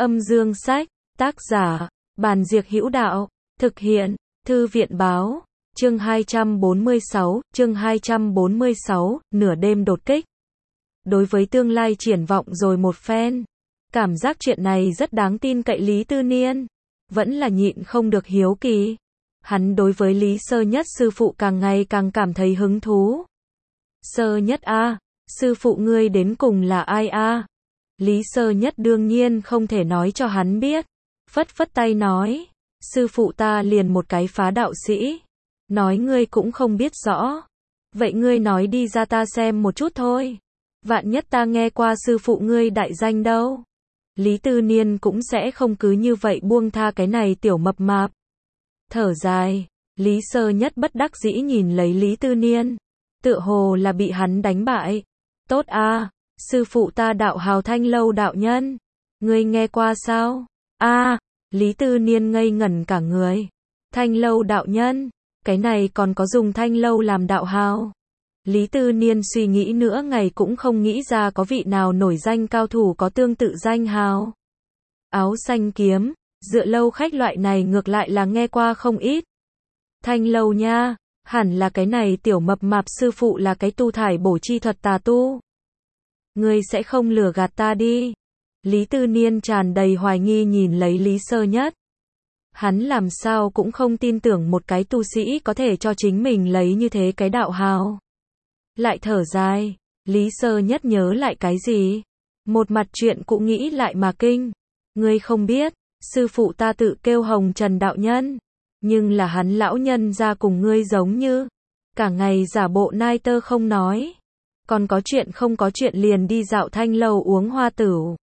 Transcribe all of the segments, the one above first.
Âm dương sách, tác giả, Bàn Diệc Hữu Đạo, thực hiện, Thư viện báo, chương 246, nửa đêm đột kích. Đối với tương lai triển vọng rồi một phen, cảm giác chuyện này rất đáng tin cậy Lý Tư Niên, vẫn là nhịn không được hiếu kỳ. Hắn đối với Lý Sơ Nhất sư phụ càng ngày càng cảm thấy hứng thú. Sơ Nhất a, sư phụ ngươi đến cùng là ai a? Lý Sơ Nhất đương nhiên không thể nói cho hắn biết, phất phất tay nói, sư phụ ta liền một cái phá đạo sĩ, nói ngươi cũng không biết rõ, vậy ngươi nói đi ra ta xem một chút thôi, vạn nhất ta nghe qua sư phụ ngươi đại danh đâu. Lý Tư Niên cũng sẽ không cứ như vậy buông tha cái này tiểu mập mạp. Thở dài, Lý Sơ Nhất bất đắc dĩ nhìn lấy Lý Tư Niên, tựa hồ là bị hắn đánh bại. Tốt a, sư phụ ta đạo hào Thanh Lâu đạo nhân, ngươi nghe qua sao? A, Lý Tư Niên ngây ngẩn cả người. Thanh Lâu đạo nhân, cái này còn có dùng Thanh Lâu làm đạo hào? Lý Tư Niên suy nghĩ nữa ngày cũng không nghĩ ra có vị nào nổi danh cao thủ có tương tự danh hào. Áo xanh kiếm, dựa lâu khách loại này ngược lại là nghe qua không ít. Thanh Lâu nha, hẳn là cái này tiểu mập mạp sư phụ là cái tu thải bổ chi thuật tà tu. Ngươi sẽ không lừa gạt ta đi. Lý Tư Niên tràn đầy hoài nghi nhìn lấy Lý Sơ Nhất. Hắn làm sao cũng không tin tưởng một cái tu sĩ có thể cho chính mình lấy như thế cái đạo hào. Lại thở dài, Lý Sơ Nhất nhớ lại cái gì? Một mặt chuyện cũng nghĩ lại mà kinh. Ngươi không biết, sư phụ ta tự kêu Hồng Trần đạo nhân, nhưng là hắn lão nhân ra cùng ngươi giống như, cả ngày giả bộ nai tơ không nói, còn có chuyện không có chuyện liền đi dạo Thanh Lâu uống hoa tửu.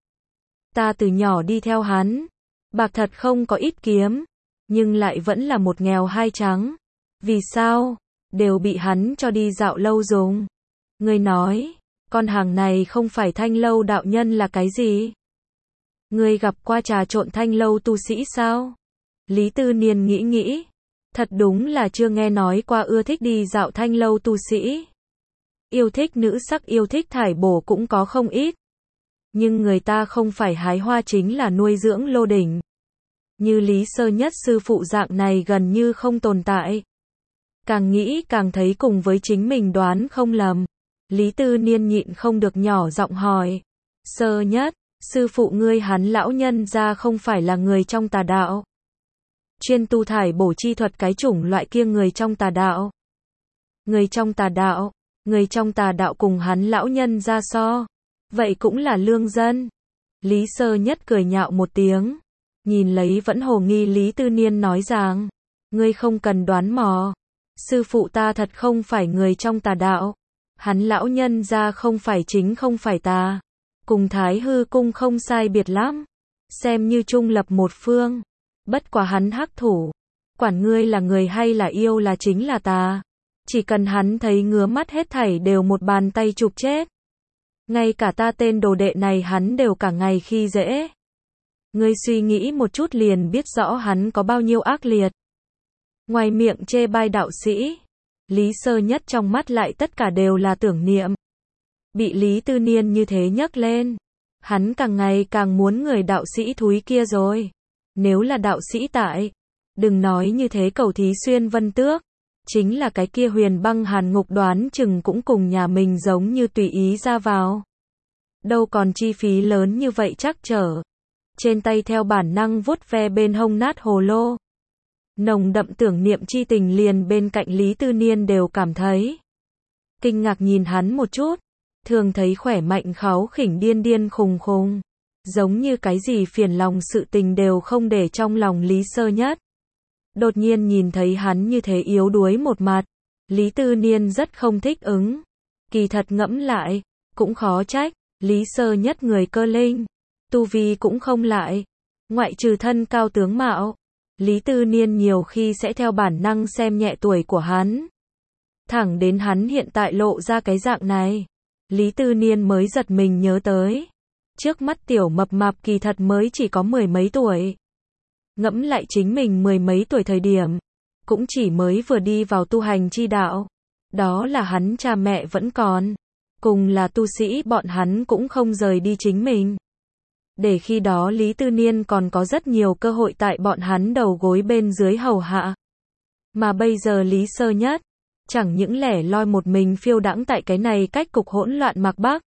Ta từ nhỏ đi theo hắn, bạc thật không có ít kiếm, nhưng lại vẫn là một nghèo hai trắng. Vì sao? Đều bị hắn cho đi dạo lâu dùng. Ngươi nói, con hàng này không phải Thanh Lâu đạo nhân là cái gì? Ngươi gặp qua trà trộn Thanh Lâu tu sĩ sao? Lý Tư Niên nghĩ, thật đúng là chưa nghe nói qua ưa thích đi dạo Thanh Lâu tu sĩ. Yêu thích nữ sắc yêu thích thải bổ cũng có không ít. Nhưng người ta không phải hái hoa chính là nuôi dưỡng lô đỉnh. Như Lý Sơ Nhất sư phụ dạng này gần như không tồn tại. Càng nghĩ càng thấy cùng với chính mình đoán không lầm. Lý Tư Niên nhịn không được nhỏ giọng hỏi. Sơ Nhất, sư phụ ngươi hắn lão nhân ra không phải là người trong tà đạo. Chuyên tu thải bổ chi thuật cái chủng loại kia người trong tà đạo. Người trong tà đạo, người trong tà đạo cùng hắn lão nhân ra so. Vậy cũng là lương dân. Lý Sơ Nhất cười nhạo một tiếng. Nhìn lấy vẫn hồ nghi Lý Tư Niên nói rằng. Ngươi không cần đoán mò. Sư phụ ta thật không phải người trong tà đạo. Hắn lão nhân ra không phải chính không phải tà. Cùng Thái Hư Cung không sai biệt lắm. Xem như trung lập một phương. Bất quá hắn hắc thủ. Quản ngươi là người hay là yêu là chính là tà. Chỉ cần hắn thấy ngứa mắt hết thảy đều một bàn tay chụp chết. Ngay cả ta tên đồ đệ này hắn đều cả ngày khi dễ. Ngươi suy nghĩ một chút liền biết rõ hắn có bao nhiêu ác liệt. Ngoài miệng chê bai đạo sĩ, Lý Sơ Nhất trong mắt lại tất cả đều là tưởng niệm. Bị Lý Tư Niên như thế nhấc lên, hắn càng ngày càng muốn người đạo sĩ thúi kia rồi. Nếu là đạo sĩ tại, đừng nói như thế cầu thí xuyên vân tước, chính là cái kia Huyền Băng Hàn Ngục đoán chừng cũng cùng nhà mình giống như tùy ý ra vào. Đâu còn chi phí lớn như vậy chắc trở. Trên tay theo bản năng vuốt ve bên hông nát hồ lô. Nồng đậm tưởng niệm chi tình liền bên cạnh Lý Tư Niên đều cảm thấy. Kinh ngạc nhìn hắn một chút, thường thấy khỏe mạnh kháu khỉnh điên điên khùng khùng. Giống như cái gì phiền lòng sự tình đều không để trong lòng Lý Sơ Nhất. Đột nhiên nhìn thấy hắn như thế yếu đuối một mặt, Lý Tư Niên rất không thích ứng. Kỳ thật ngẫm lại, cũng khó trách, Lý Sơ Nhất người cơ linh, tu vi cũng không lại, ngoại trừ thân cao tướng mạo, Lý Tư Niên nhiều khi sẽ theo bản năng xem nhẹ tuổi của hắn. Thẳng đến hắn hiện tại lộ ra cái dạng này, Lý Tư Niên mới giật mình nhớ tới. Trước mắt tiểu mập mạp kỳ thật mới chỉ có mười mấy tuổi. Ngẫm lại chính mình mười mấy tuổi thời điểm, cũng chỉ mới vừa đi vào tu hành chi đạo. Đó là hắn cha mẹ vẫn còn, cùng là tu sĩ bọn hắn cũng không rời đi chính mình. để khi đó Lý Tư Niên còn có rất nhiều cơ hội tại bọn hắn đầu gối bên dưới hầu hạ. Mà bây giờ Lý Sơ Nhất, chẳng những lẻ loi một mình phiêu đãng tại cái này cách cục hỗn loạn Mạc Bắc.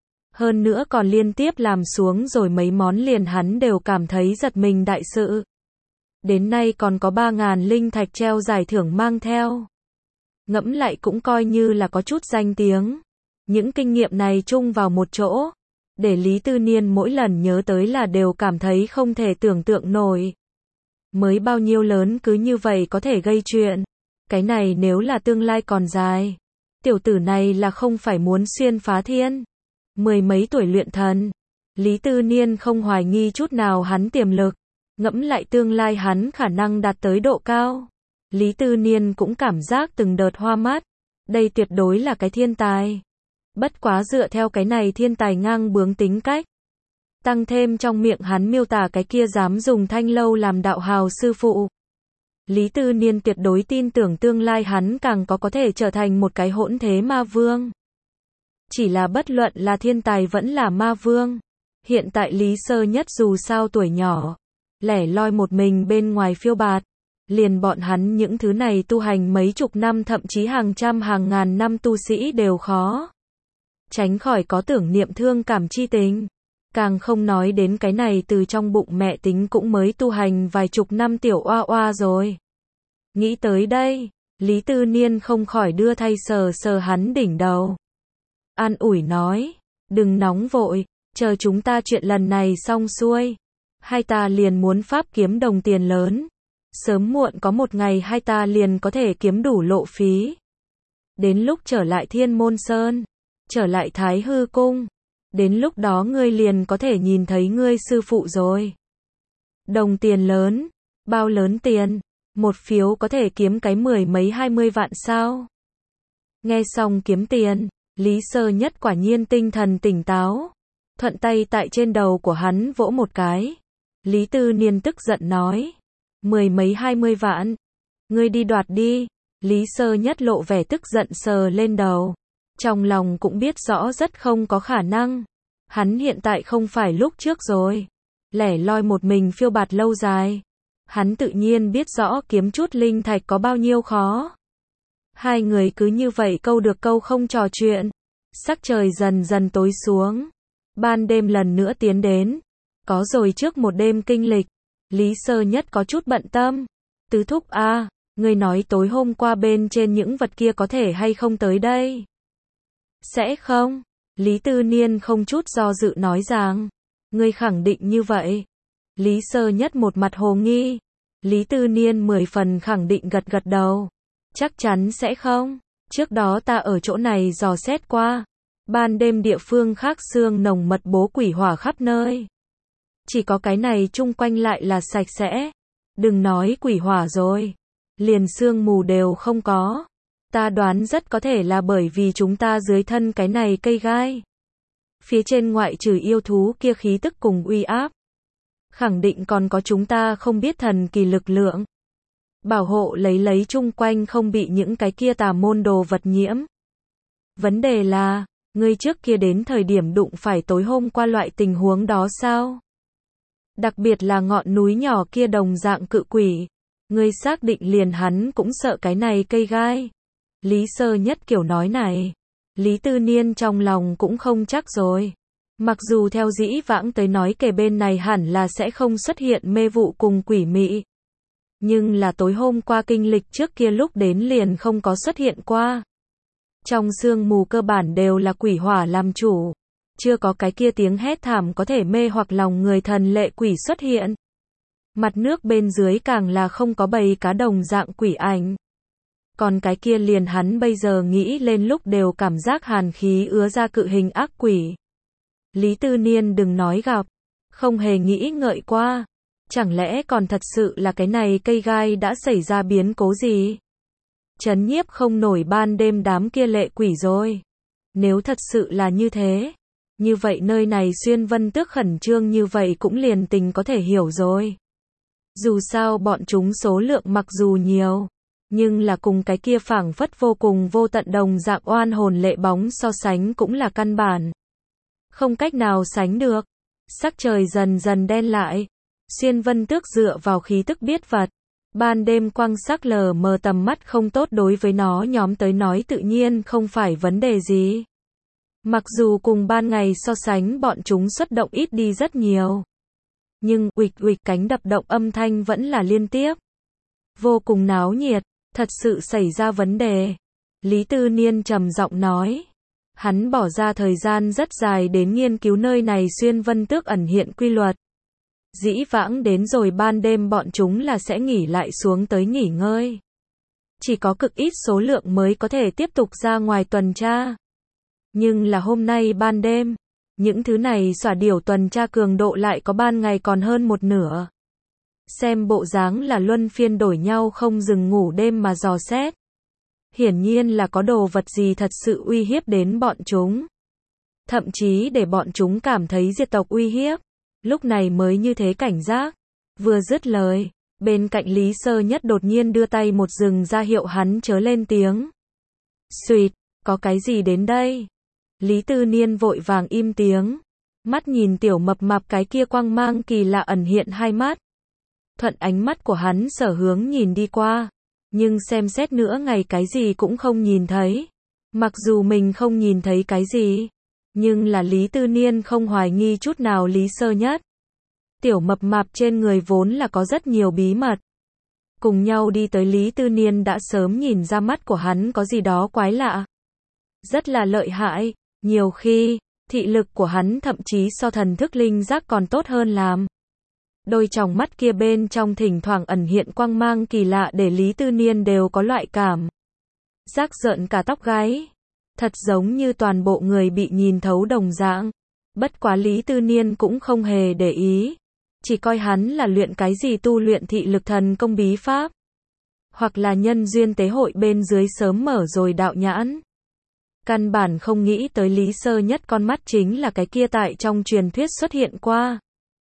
Hơn nữa còn liên tiếp làm xuống rồi mấy món liền hắn đều cảm thấy giật mình đại sự. Đến nay còn có 3.000 linh thạch treo giải thưởng mang theo. Ngẫm lại cũng coi như là có chút danh tiếng. Những kinh nghiệm này chung vào một chỗ, để Lý Tư Niên mỗi lần nhớ tới là đều cảm thấy không thể tưởng tượng nổi. Mới bao nhiêu lớn cứ như vậy có thể gây chuyện. Cái này nếu là tương lai còn dài. Tiểu tử này là không phải muốn xuyên phá thiên. Mười mấy tuổi luyện thần. Lý Tư Niên không hoài nghi chút nào hắn tiềm lực. Ngẫm lại tương lai hắn khả năng đạt tới độ cao. Lý Tư Niên cũng cảm giác từng đợt hoa mắt. Đây tuyệt đối là cái thiên tài. Bất quá dựa theo cái này thiên tài ngang bướng tính cách. Tăng thêm trong miệng hắn miêu tả cái kia dám dùng thanh lâu làm đạo hào sư phụ. Lý Tư Niên tuyệt đối tin tưởng tương lai hắn càng có thể trở thành một cái hỗn thế ma vương. Chỉ là bất luận là thiên tài vẫn là ma vương. Hiện tại Lý Sơ Nhất dù sao tuổi nhỏ, lẻ loi một mình bên ngoài phiêu bạt. Liền bọn hắn những thứ này tu hành mấy chục năm thậm chí hàng trăm hàng ngàn năm tu sĩ đều khó tránh khỏi có tưởng niệm thương cảm chi tình. Càng không nói đến cái này từ trong bụng mẹ tính cũng mới tu hành vài chục năm tiểu oa oa rồi. Nghĩ tới đây, Lý Tư Niên không khỏi đưa tay sờ sờ hắn đỉnh đầu. An ủi nói, đừng nóng vội, chờ chúng ta chuyện lần này xong xuôi. Hai ta liền muốn pháp kiếm đồng tiền lớn. Sớm muộn có một ngày hai ta liền có thể kiếm đủ lộ phí. Đến lúc trở lại Thiên Môn Sơn, trở lại Thái Hư Cung, đến lúc đó ngươi liền có thể nhìn thấy ngươi sư phụ rồi. Đồng tiền lớn, bao lớn tiền, một phiếu có thể kiếm cái 10 mấy 20 vạn sao? Nghe xong kiếm tiền, Lý Sơ Nhất quả nhiên tinh thần tỉnh táo, thuận tay tại trên đầu của hắn vỗ một cái. Lý Tư Niên tức giận nói, 10 mấy 20 vạn, ngươi đi đoạt đi. Lý Sơ Nhất lộ vẻ tức giận sờ lên đầu, trong lòng cũng biết rõ rất không có khả năng. Hắn hiện tại không phải lúc trước rồi, lẻ loi một mình phiêu bạt lâu dài. Hắn tự nhiên biết rõ kiếm chút linh thạch có bao nhiêu khó. Hai người cứ như vậy câu được câu không trò chuyện. Sắc trời dần dần tối xuống, ban đêm lần nữa tiến đến. Có rồi trước một đêm kinh lịch, Lý Sơ Nhất có chút bận tâm. Tứ thúc a, ngươi nói tối hôm qua bên trên những vật kia có thể hay không tới đây? Sẽ không? Lý Tư Niên không chút do dự nói rằng, ngươi khẳng định như vậy? Lý Sơ Nhất một mặt hồ nghi. Lý Tư Niên 10 phần khẳng định gật gật đầu. Chắc chắn sẽ không. Trước đó ta ở chỗ này dò xét qua. Ban đêm địa phương khác sương nồng mật bố quỷ hỏa khắp nơi. Chỉ có cái này chung quanh lại là sạch sẽ. Đừng nói quỷ hỏa rồi. Liền sương mù đều không có. Ta đoán rất có thể là bởi vì chúng ta dưới thân cái này cây gai. Phía trên ngoại trừ yêu thú kia khí tức cùng uy áp. Khẳng định còn có chúng ta không biết thần kỳ lực lượng. Bảo hộ lấy chung quanh không bị những cái kia tà môn đồ vật nhiễm. Vấn đề là, ngươi trước kia đến thời điểm đụng phải tối hôm qua loại tình huống đó sao? Đặc biệt là ngọn núi nhỏ kia đồng dạng cự quỷ. Ngươi xác định liền hắn cũng sợ cái này cây gai. Lý Sơ Nhất kiểu nói này. Lý Tư Niên trong lòng cũng không chắc rồi. Mặc dù theo dĩ vãng tới nói kề bên này hẳn là sẽ không xuất hiện mê vụ cùng quỷ mị. Nhưng là tối hôm qua kinh lịch trước kia lúc đến liền không có xuất hiện qua. Trong sương mù cơ bản đều là quỷ hỏa làm chủ. Chưa có cái kia tiếng hét thảm có thể mê hoặc lòng người thần lệ quỷ xuất hiện. Mặt nước bên dưới càng là không có bầy cá đồng dạng quỷ ảnh. Còn cái kia liền hắn bây giờ nghĩ lên lúc đều cảm giác hàn khí ứa ra cự hình ác quỷ. Lý Tư Niên đừng nói gặp, không hề nghĩ ngợi qua. Chẳng lẽ còn thật sự là cái này cây gai đã xảy ra biến cố gì? Trấn nhiếp không nổi ban đêm đám kia lệ quỷ rồi. Nếu thật sự là như thế, như vậy nơi này Xuyên Vân Tước khẩn trương như vậy cũng liền tình có thể hiểu rồi. Dù sao bọn chúng số lượng mặc dù nhiều, nhưng là cùng cái kia phảng phất vô cùng vô tận đồng dạng oan hồn lệ bóng so sánh cũng là căn bản. Không cách nào sánh được. Sắc trời dần dần đen lại. Xuyên Vân Tước dựa vào khí tức biết vật. Ban đêm quang sắc lờ mờ tầm mắt không tốt đối với nó nhóm tới nói tự nhiên không phải vấn đề gì. Mặc dù cùng ban ngày so sánh bọn chúng xuất động ít đi rất nhiều. Nhưng uịch uịch cánh đập động âm thanh vẫn là liên tiếp. Vô cùng náo nhiệt, thật sự xảy ra vấn đề. Lý Tư Niên trầm giọng nói. Hắn bỏ ra thời gian rất dài đến nghiên cứu nơi này Xuyên Vân Tước ẩn hiện quy luật. Dĩ vãng đến rồi ban đêm bọn chúng là sẽ nghỉ lại xuống tới nghỉ ngơi. Chỉ có cực ít số lượng mới có thể tiếp tục ra ngoài tuần tra. Nhưng là hôm nay ban đêm, những thứ này xỏa điểu tuần tra cường độ lại có ban ngày còn hơn một nửa. Xem bộ dáng là luân phiên đổi nhau không dừng ngủ đêm mà dò xét. Hiển nhiên là có đồ vật gì thật sự uy hiếp đến bọn chúng. Thậm chí để bọn chúng cảm thấy diệt tộc uy hiếp. Lúc này mới như thế cảnh giác. Vừa dứt lời, bên cạnh Lý Sơ Nhất đột nhiên đưa tay một dừng ra hiệu hắn chớ lên tiếng. Xuyệt, có cái gì đến đây? Lý Tư Niên vội vàng im tiếng. Mắt nhìn tiểu mập mạp cái kia quang mang kỳ lạ ẩn hiện hai mắt. Thuận ánh mắt của hắn sở hướng nhìn đi qua. Nhưng xem xét nữa ngày cái gì cũng không nhìn thấy. Mặc dù mình không nhìn thấy cái gì. Nhưng là Lý Tư Niên không hoài nghi chút nào Lý Sơ Nhất. Tiểu mập mạp trên người vốn là có rất nhiều bí mật. Cùng nhau đi tới Lý Tư Niên đã sớm nhìn ra mắt của hắn có gì đó quái lạ. Rất là lợi hại, nhiều khi, thị lực của hắn thậm chí so thần thức linh giác còn tốt hơn làm. Đôi tròng mắt kia bên trong thỉnh thoảng ẩn hiện quang mang kỳ lạ để Lý Tư Niên đều có loại cảm giác rợn cả tóc gáy. Thật giống như toàn bộ người bị nhìn thấu đồng dạng. Bất quá Lý Tư Niên cũng không hề để ý. Chỉ coi hắn là luyện cái gì tu luyện thị lực thần công bí pháp. Hoặc là nhân duyên tế hội bên dưới sớm mở rồi đạo nhãn. Căn bản không nghĩ tới Lý Sơ Nhất con mắt chính là cái kia tại trong truyền thuyết xuất hiện qua.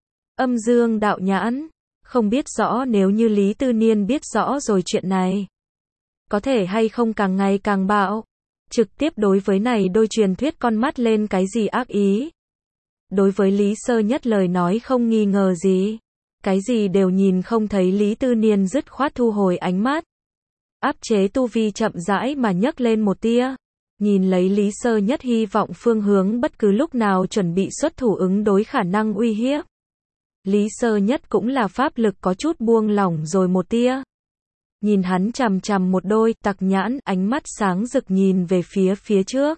Âm dương đạo nhãn. Không biết rõ nếu như Lý Tư Niên biết rõ rồi chuyện này. Có thể hay không càng ngày càng bạo. Trực tiếp đối với này đôi truyền thuyết con mắt lên cái gì ác ý. Đối với Lý Sơ Nhất lời nói không nghi ngờ gì. Cái gì đều nhìn không thấy Lý Tư Niên dứt khoát thu hồi ánh mắt. Áp chế tu vi chậm rãi mà nhấc lên một tia. Nhìn lấy Lý Sơ Nhất hy vọng phương hướng bất cứ lúc nào chuẩn bị xuất thủ ứng đối khả năng uy hiếp. Lý Sơ Nhất cũng là pháp lực có chút buông lỏng rồi một tia. Nhìn hắn chằm chằm một đôi tặc nhãn, ánh mắt sáng rực nhìn về phía trước.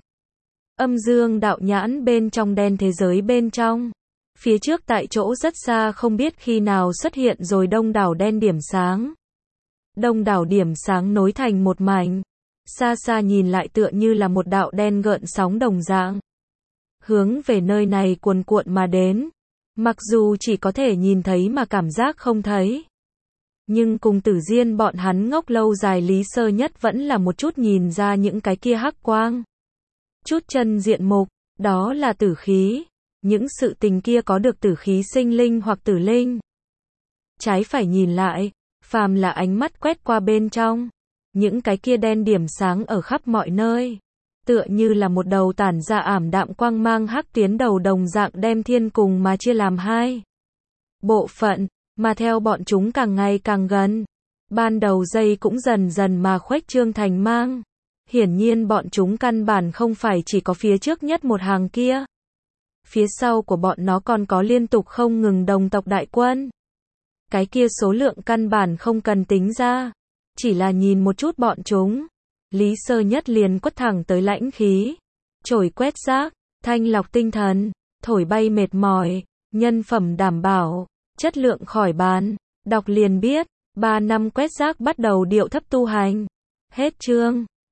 Âm dương đạo nhãn bên trong đen thế giới bên trong. Phía trước tại chỗ rất xa không biết khi nào xuất hiện rồi đông đảo đen điểm sáng. Đông đảo điểm sáng nối thành một mảnh. Xa xa nhìn lại tựa như là một đạo đen gợn sóng đồng dạng. Hướng về nơi này cuồn cuộn mà đến. Mặc dù chỉ có thể nhìn thấy mà cảm giác không thấy. Nhưng cùng Tử Diên bọn hắn ngốc lâu dài Lý Sơ Nhất vẫn là một chút nhìn ra những cái kia hắc quang. Chút chân diện mục, đó là tử khí. Những sự tình kia có được tử khí sinh linh hoặc tử linh. Trái phải nhìn lại, phàm là ánh mắt quét qua bên trong. Những cái kia đen điểm sáng ở khắp mọi nơi. Tựa như là một đầu tản ra ảm đạm quang mang hắc tiến đầu đồng dạng đem thiên cùng mà chia làm hai bộ phận. Mà theo bọn chúng càng ngày càng gần, ban đầu dây cũng dần dần mà khuếch trương thành mang. Hiển nhiên bọn chúng căn bản không phải chỉ có phía trước nhất một hàng kia. Phía sau của bọn nó còn có liên tục không ngừng đồng tộc đại quân. Cái kia số lượng căn bản không cần tính ra. Chỉ là nhìn một chút bọn chúng. Lý Sơ Nhất liền quất thẳng tới lãnh khí. Chổi quét rác, thanh lọc tinh thần, thổi bay mệt mỏi, nhân phẩm đảm bảo. Chất lượng khỏi bàn, đọc liền biết, 3 năm quét rác bắt đầu điệu thấp tu hành. Hết chương.